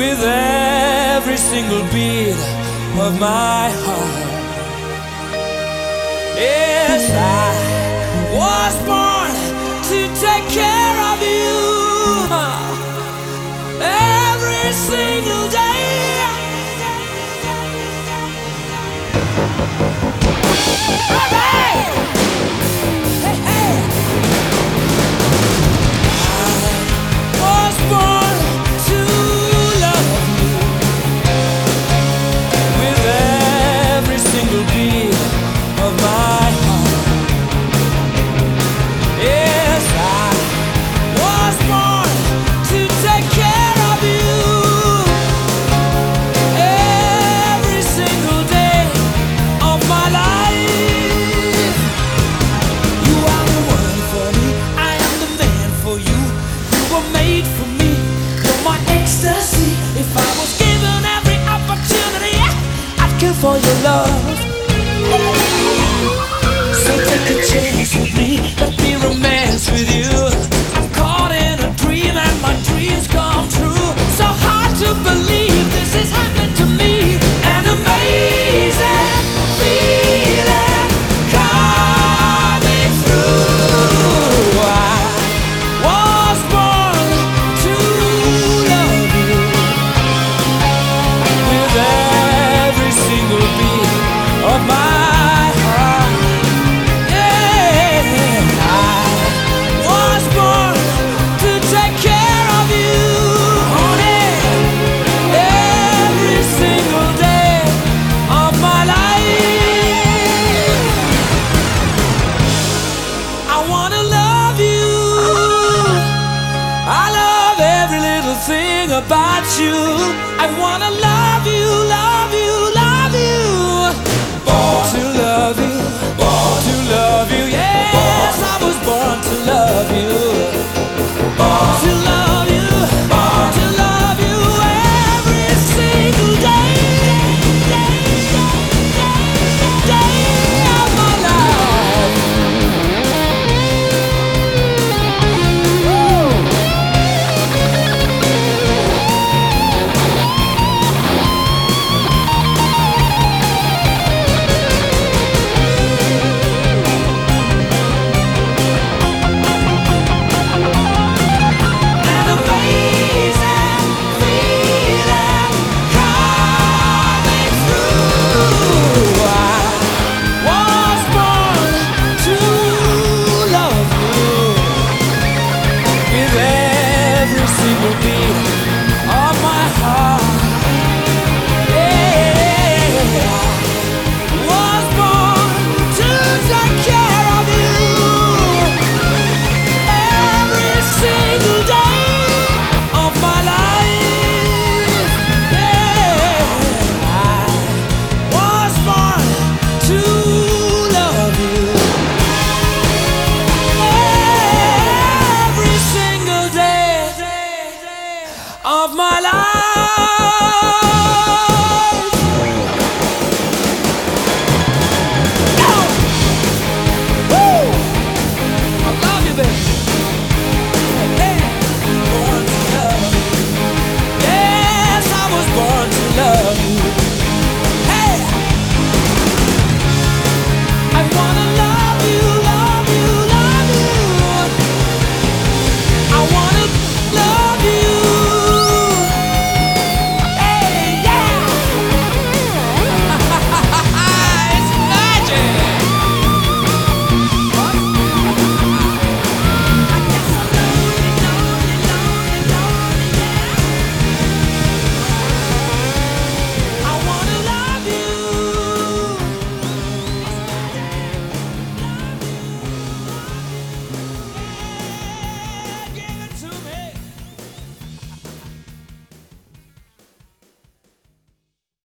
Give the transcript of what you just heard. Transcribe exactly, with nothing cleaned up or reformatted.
with every single beat of my heart. Yes, I was born to take care of you every single day. Hey, hey, hey. I was born to love you with every single beat of my heart. Yes, I was born to take care of you every single day of my life. You are the one for me, I am the man for you. You were made for me, you're my ecstasy. If I was given every opportunity, I'd kill for your love. So take a chance with me, let me romance with you. I'm caught in a dream and my dreams come true. So hard to believe this is happening to me. An amazing feeling coming through. I was born to love you with every single beat of my heart. Yeah, I was born to take care of you, honey, every single day of my life. I wanna love you. I love every little thing about you. I wanna love you, love you, love you. Born to love you, born to love you. Yes, I was born to love you. Born to love you, born to love you every single day, day, day, day of my life. An amazing feeling coming through. I was born to love you with every single beat of my heart. Yeah, I was born to take care of you every single day of my life. Yeah, I was born to love you every single day of my life.